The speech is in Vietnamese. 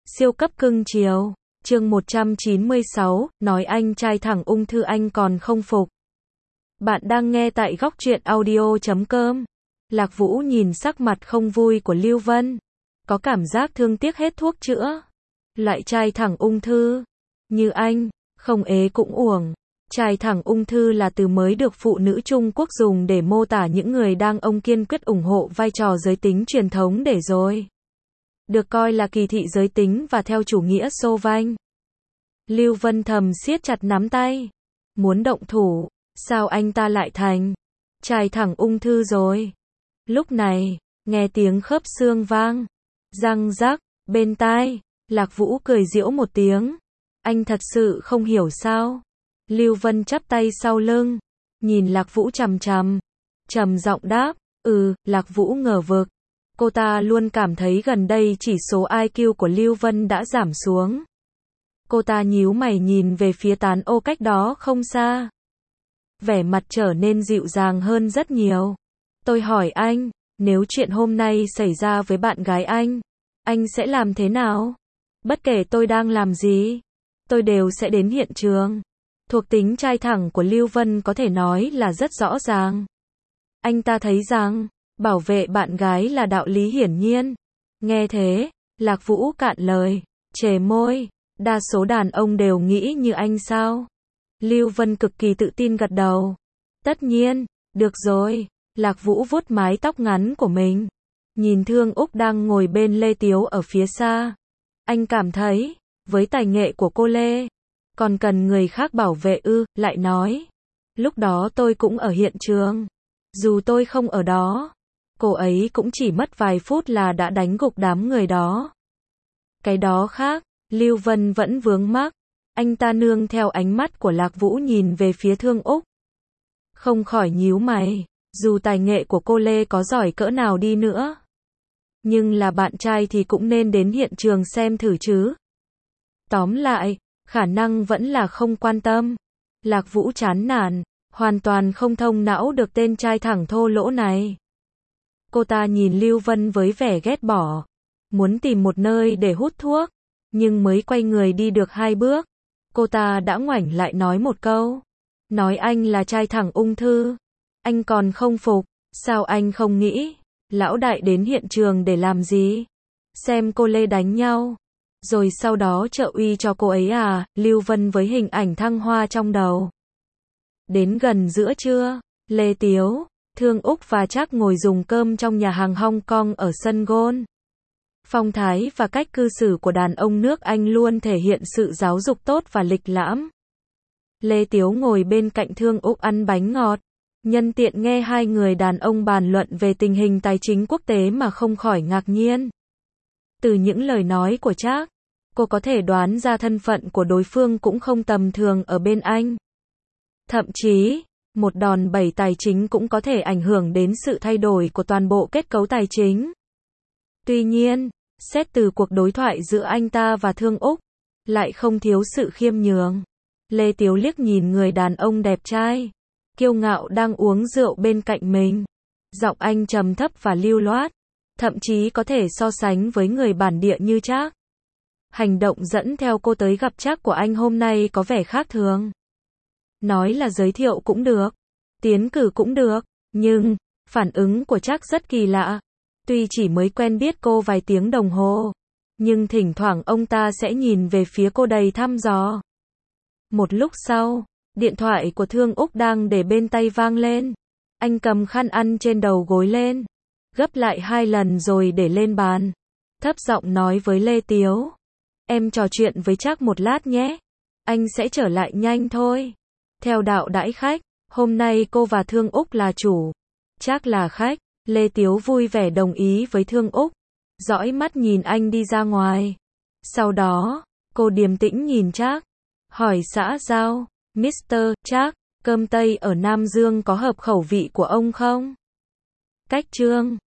Siêu cấp cưng chiều. Chương 196, nói anh trai thẳng ung thư anh còn không phục. Bạn đang nghe tại góc truyện audio.com. Lạc Vũ nhìn sắc mặt không vui của Lưu Vân, có cảm giác thương tiếc hết thuốc chữa. Loại trai thẳng ung thư như anh, không ế cũng uổng. Trai thẳng ung thư là từ mới được phụ nữ Trung Quốc dùng để mô tả những người ông kiên quyết ủng hộ vai trò giới tính truyền thống để rồi được coi là kỳ thị giới tính và theo chủ nghĩa xô vanh. Lưu Vân thầm siết chặt nắm tay, muốn động thủ, sao anh ta lại thành trai thẳng ung thư rồi. Lúc này, nghe tiếng khớp xương vang, răng rắc, bên tai, Lạc Vũ cười giễu một tiếng. Anh thật sự không hiểu sao? Lưu Vân chắp tay sau lưng, nhìn Lạc Vũ chằm chằm, trầm giọng đáp, Lạc Vũ ngờ vực. Cô ta luôn cảm thấy gần đây chỉ số IQ của Lưu Vân đã giảm xuống. Cô ta nhíu mày nhìn về phía tán ô cách đó không xa. Vẻ mặt trở nên dịu dàng hơn rất nhiều. Tôi hỏi anh, nếu chuyện hôm nay xảy ra với bạn gái anh sẽ làm thế nào? Bất kể tôi đang làm gì, tôi đều sẽ đến hiện trường. Thuộc tính trai thẳng của Lưu Vân có thể nói là rất rõ ràng. Anh ta thấy rằng, bảo vệ bạn gái là đạo lý hiển nhiên. Nghe thế, Lạc Vũ cạn lời, chề môi, đa số đàn ông đều nghĩ như anh sao? Lưu Vân cực kỳ tự tin gật đầu. Tất nhiên, được rồi. Lạc Vũ vuốt mái tóc ngắn của mình, nhìn Thương Úc đang ngồi bên Lê Tiếu ở phía xa. Anh cảm thấy, với tài nghệ của cô Lê, còn cần người khác bảo vệ lại nói. Lúc đó tôi cũng ở hiện trường. Dù tôi không ở đó, cô ấy cũng chỉ mất vài phút là đã đánh gục đám người đó. Cái đó khác, Lưu Vân vẫn vướng mắc. Anh ta nương theo ánh mắt của Lạc Vũ nhìn về phía Thương Úc, không khỏi nhíu mày. Dù tài nghệ của cô Lê có giỏi cỡ nào đi nữa, nhưng là bạn trai thì cũng nên đến hiện trường xem thử chứ. Tóm lại, khả năng vẫn là không quan tâm. Lạc Vũ chán nản, hoàn toàn không thông não được tên trai thẳng thô lỗ này. Cô ta nhìn Lưu Vân với vẻ ghét bỏ, muốn tìm một nơi để hút thuốc, nhưng mới quay người đi được 2 bước, cô ta đã ngoảnh lại nói một câu. Nói anh là trai thẳng ung thư, anh còn không phục, sao anh không nghĩ, lão đại đến hiện trường để làm gì? Xem cô Lê đánh nhau, rồi sau đó trợ uy cho cô ấy à? Lưu Vân với hình ảnh thăng hoa trong đầu. Đến gần giữa trưa, Lê Tiếu, Thương Úc và Trác ngồi dùng cơm trong nhà hàng Hong Kong ở sân golf. Phong thái và cách cư xử của đàn ông nước Anh luôn thể hiện sự giáo dục tốt và lịch lãm. Lê Tiếu ngồi bên cạnh Thương Úc ăn bánh ngọt, nhân tiện nghe hai người đàn ông bàn luận về tình hình tài chính quốc tế mà không khỏi ngạc nhiên. Từ những lời nói của Trác, cô có thể đoán ra thân phận của đối phương cũng không tầm thường ở bên Anh. Thậm chí, một đòn bẩy tài chính cũng có thể ảnh hưởng đến sự thay đổi của toàn bộ kết cấu tài chính. Tuy nhiên, xét từ cuộc đối thoại giữa anh ta và Thương Úc, lại không thiếu sự khiêm nhường. Lê Tiếu liếc nhìn người đàn ông đẹp trai, kiêu ngạo đang uống rượu bên cạnh mình. Giọng anh trầm thấp và lưu loát, thậm chí có thể so sánh với người bản địa như Trác. Hành động dẫn theo cô tới gặp Trác của anh hôm nay có vẻ khác thường. Nói là giới thiệu cũng được, tiến cử cũng được, nhưng phản ứng của Trác rất kỳ lạ. Tuy chỉ mới quen biết cô vài tiếng đồng hồ, nhưng thỉnh thoảng ông ta sẽ nhìn về phía cô đầy thăm dò. Một lúc sau, điện thoại của Thương Úc đang để bên tay vang lên. Anh cầm khăn ăn trên đầu gối lên, gấp lại 2 lần rồi để lên bàn. Thấp giọng nói với Lê Tiếu, em trò chuyện với Trác một lát nhé, anh sẽ trở lại nhanh thôi. Theo đạo đãi khách, hôm nay cô và Thương Úc là chủ, Trác là khách. Lê Tiếu vui vẻ đồng ý với Thương Úc, dõi mắt nhìn anh đi ra ngoài. Sau đó, cô điềm tĩnh nhìn Trác, hỏi xã giao, Mr. Trác, cơm Tây ở Nam Dương có hợp khẩu vị của ông không? Cách chương